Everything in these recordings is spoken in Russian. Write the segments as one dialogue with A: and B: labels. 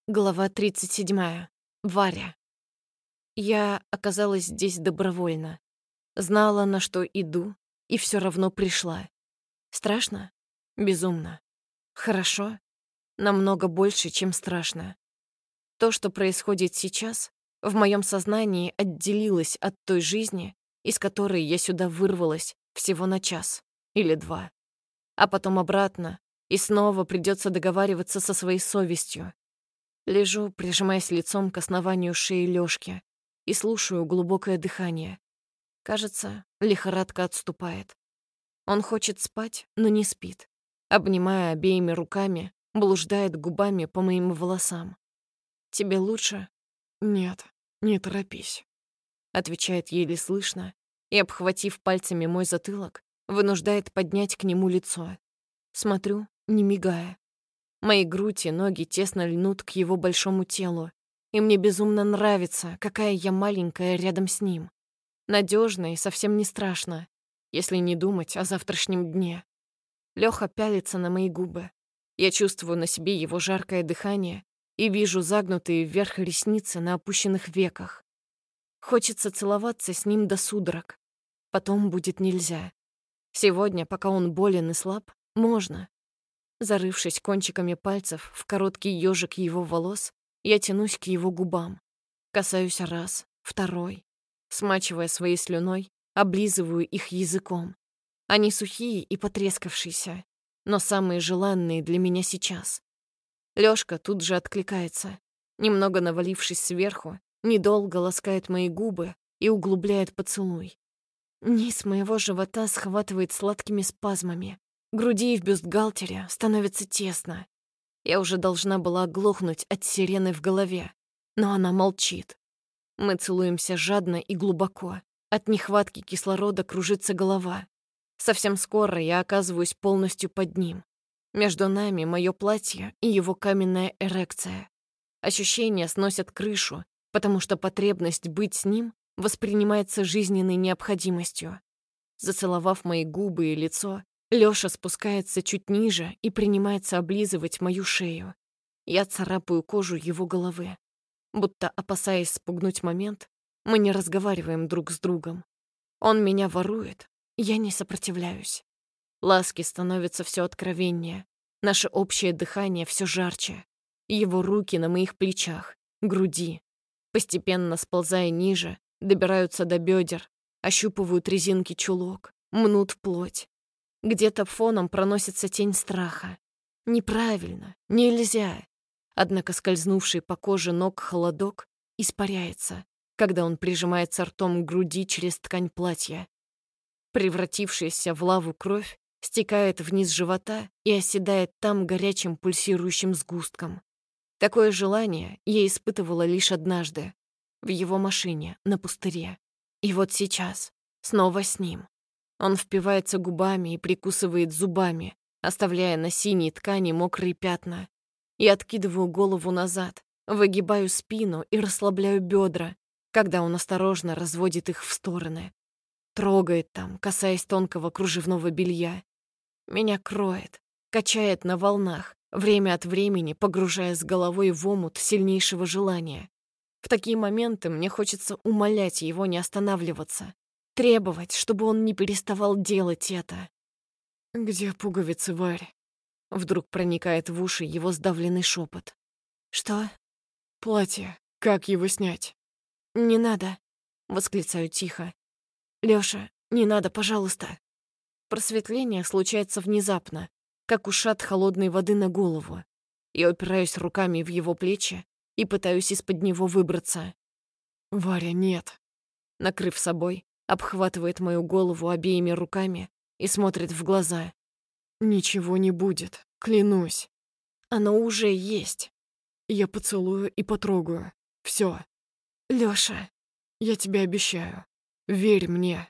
A: Глава 37. Варя. Я оказалась здесь добровольно. Знала, на что иду, и все равно пришла. Страшно? Безумно. Хорошо? Намного больше, чем страшно. То, что происходит сейчас, в моем сознании отделилось от той жизни, из которой я сюда вырвалась всего на час или два. А потом обратно, и снова придется договариваться со своей совестью. Лежу, прижимаясь лицом к основанию шеи Лёшки, и слушаю глубокое дыхание. Кажется, лихорадка отступает. Он хочет спать, но не спит. Обнимая обеими руками, блуждает губами по моим волосам. «Тебе лучше?» «Нет, не торопись», — отвечает еле слышно и, обхватив пальцами мой затылок, вынуждает поднять к нему лицо. Смотрю, не мигая. Мои грудь и ноги тесно льнут к его большому телу, и мне безумно нравится, какая я маленькая рядом с ним. Надежно и совсем не страшно, если не думать о завтрашнем дне. Лёха пялится на мои губы. Я чувствую на себе его жаркое дыхание и вижу загнутые вверх ресницы на опущенных веках. Хочется целоваться с ним до судорог. Потом будет нельзя. Сегодня, пока он болен и слаб, можно. Зарывшись кончиками пальцев в короткий ёжик его волос, я тянусь к его губам. Касаюсь раз, второй. Смачивая своей слюной, облизываю их языком. Они сухие и потрескавшиеся, но самые желанные для меня сейчас. Лёшка тут же откликается. Немного навалившись сверху, недолго ласкает мои губы и углубляет поцелуй. Низ моего живота схватывает сладкими спазмами. Груди в бюстгальтере становится тесно. Я уже должна была оглохнуть от сирены в голове, но она молчит. Мы целуемся жадно и глубоко. От нехватки кислорода кружится голова. Совсем скоро я оказываюсь полностью под ним. Между нами мое платье и его каменная эрекция. Ощущения сносят крышу, потому что потребность быть с ним воспринимается жизненной необходимостью. Зацеловав мои губы и лицо, Лёша спускается чуть ниже и принимается облизывать мою шею. Я царапаю кожу его головы. Будто опасаясь спугнуть момент, мы не разговариваем друг с другом. Он меня ворует, я не сопротивляюсь. Ласки становятся все откровеннее, наше общее дыхание все жарче. Его руки на моих плечах, груди, постепенно сползая ниже, добираются до бедер, ощупывают резинки чулок, мнут плоть. Где-то фоном проносится тень страха. Неправильно, нельзя. Однако скользнувший по коже ног холодок испаряется, когда он прижимается ртом к груди через ткань платья. Превратившаяся в лаву кровь стекает вниз живота и оседает там горячим пульсирующим сгустком. Такое желание я испытывала лишь однажды, в его машине, на пустыре. И вот сейчас, снова с ним. Он впивается губами и прикусывает зубами, оставляя на синей ткани мокрые пятна. Я откидываю голову назад, выгибаю спину и расслабляю бедра, когда он осторожно разводит их в стороны. Трогает там, касаясь тонкого кружевного белья. Меня кроет, качает на волнах, время от времени погружая с головой в омут сильнейшего желания. В такие моменты мне хочется умолять его не останавливаться, требовать, чтобы он не переставал делать это. «Где пуговицы, Варь?» Вдруг проникает в уши его сдавленный шепот. «Что?» «Платье. Как его снять?» «Не надо», — восклицаю тихо. «Лёша, не надо, пожалуйста». Просветление случается внезапно, как ушат холодной воды на голову. Я упираюсь руками в его плечи и пытаюсь из-под него выбраться. «Варя, нет». Накрыв собой, обхватывает мою голову обеими руками и смотрит в глаза. «Ничего не будет, клянусь. Оно уже есть. Я поцелую и потрогаю. Всё. Лёша, я тебе обещаю. Верь мне».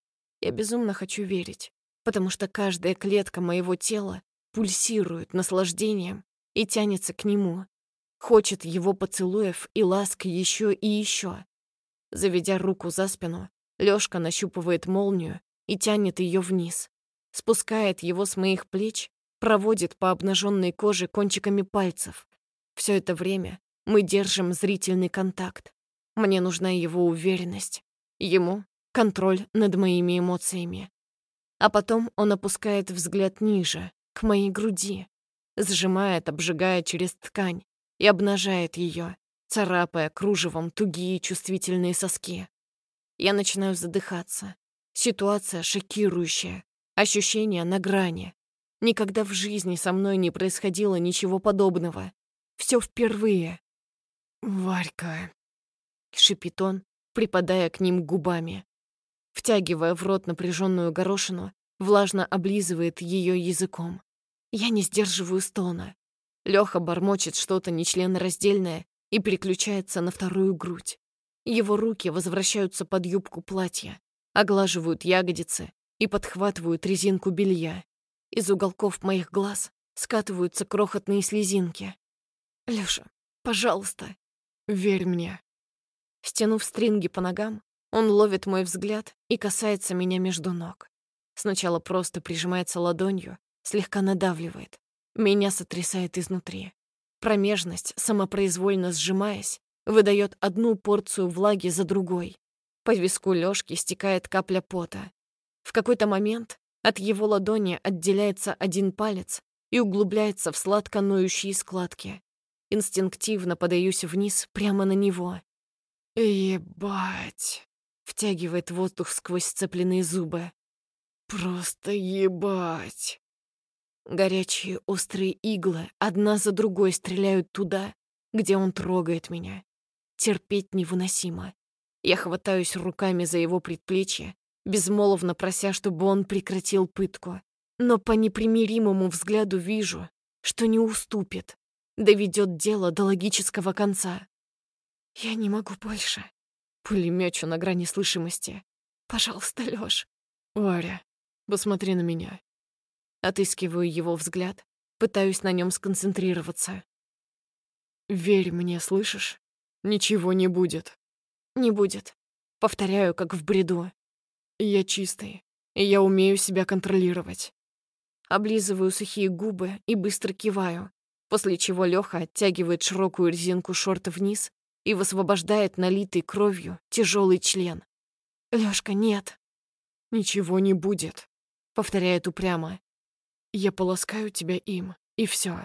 A: Я безумно хочу верить, потому что каждая клетка моего тела пульсирует наслаждением и тянется к нему. Хочет его поцелуев и ласк еще и еще. Заведя руку за спину, Лёшка нащупывает молнию и тянет ее вниз. Спускает его с моих плеч, проводит по обнаженной коже кончиками пальцев. Все это время мы держим зрительный контакт. Мне нужна его уверенность. Ему — контроль над моими эмоциями. А потом он опускает взгляд ниже, к моей груди, сжимает, обжигая через ткань и обнажает ее, царапая кружевом тугие чувствительные соски. Я начинаю задыхаться. Ситуация шокирующая, ощущения на грани. Никогда в жизни со мной не происходило ничего подобного. Все впервые. «Варька», — шипит он, припадая к ним губами. Втягивая в рот напряженную горошину, влажно облизывает ее языком. Я не сдерживаю стона. Леха бормочет что-то нечленораздельное и переключается на вторую грудь. Его руки возвращаются под юбку платья, оглаживают ягодицы и подхватывают резинку белья. Из уголков моих глаз скатываются крохотные слезинки. «Лёша, пожалуйста, верь мне». Стянув стринги по ногам, он ловит мой взгляд и касается меня между ног. Сначала просто прижимается ладонью, слегка надавливает. Меня сотрясает изнутри. Промежность, самопроизвольно сжимаясь, выдает одну порцию влаги за другой. По виску Лёшки стекает капля пота. В какой-то момент от его ладони отделяется один палец и углубляется в сладко ноющие складки. Инстинктивно подаюсь вниз прямо на него. «Ебать!» — втягивает воздух сквозь сцепленные зубы. «Просто ебать!» Горячие острые иглы одна за другой стреляют туда, где он трогает меня. Терпеть невыносимо. Я хватаюсь руками за его предплечье, безмолвно прося, чтобы он прекратил пытку. Но по непримиримому взгляду вижу, что не уступит, доведет дело до логического конца. «Я не могу больше». Пулемёчу на грани слышимости. «Пожалуйста, Лёш». «Варя, посмотри на меня». Отыскиваю его взгляд, пытаюсь на нем сконцентрироваться. «Верь мне, слышишь? Ничего не будет». «Не будет». Повторяю, как в бреду. «Я чистый, и я умею себя контролировать». Облизываю сухие губы и быстро киваю, после чего Лёха оттягивает широкую резинку шорта вниз и высвобождает налитый кровью тяжелый член. «Лёшка, нет». «Ничего не будет», — повторяет упрямо. «Я полоскаю тебя им, и всё».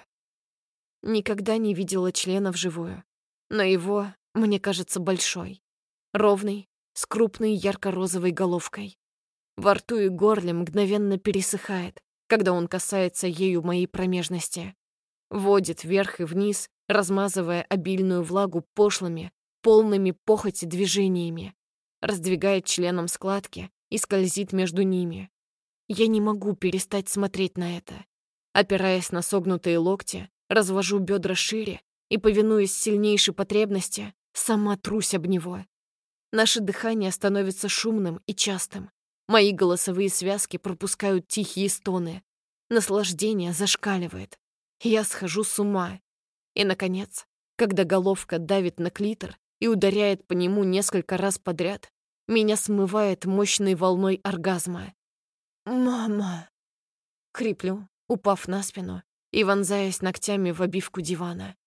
A: Никогда не видела члена вживую, но его, мне кажется, большой. Ровный, с крупной ярко-розовой головкой. Во рту и горле мгновенно пересыхает, когда он касается ею моей промежности. Водит вверх и вниз, размазывая обильную влагу пошлыми, полными похоти движениями. Раздвигает членом складки и скользит между ними. Я не могу перестать смотреть на это. Опираясь на согнутые локти, развожу бедра шире и, повинуясь сильнейшей потребности, сама трусь об него. Наше дыхание становится шумным и частым. Мои голосовые связки пропускают тихие стоны. Наслаждение зашкаливает. Я схожу с ума. И, наконец, когда головка давит на клитор и ударяет по нему несколько раз подряд, меня смывает мощной волной оргазма. «Мама!» — хриплю, упав на спину и вонзаясь ногтями в обивку дивана.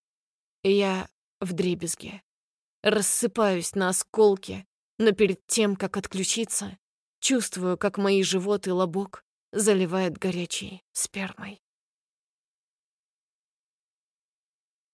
A: Я вдребезги. Рассыпаюсь на осколки, но перед тем, как отключиться, чувствую, как мои живот и лобок заливает горячей спермой.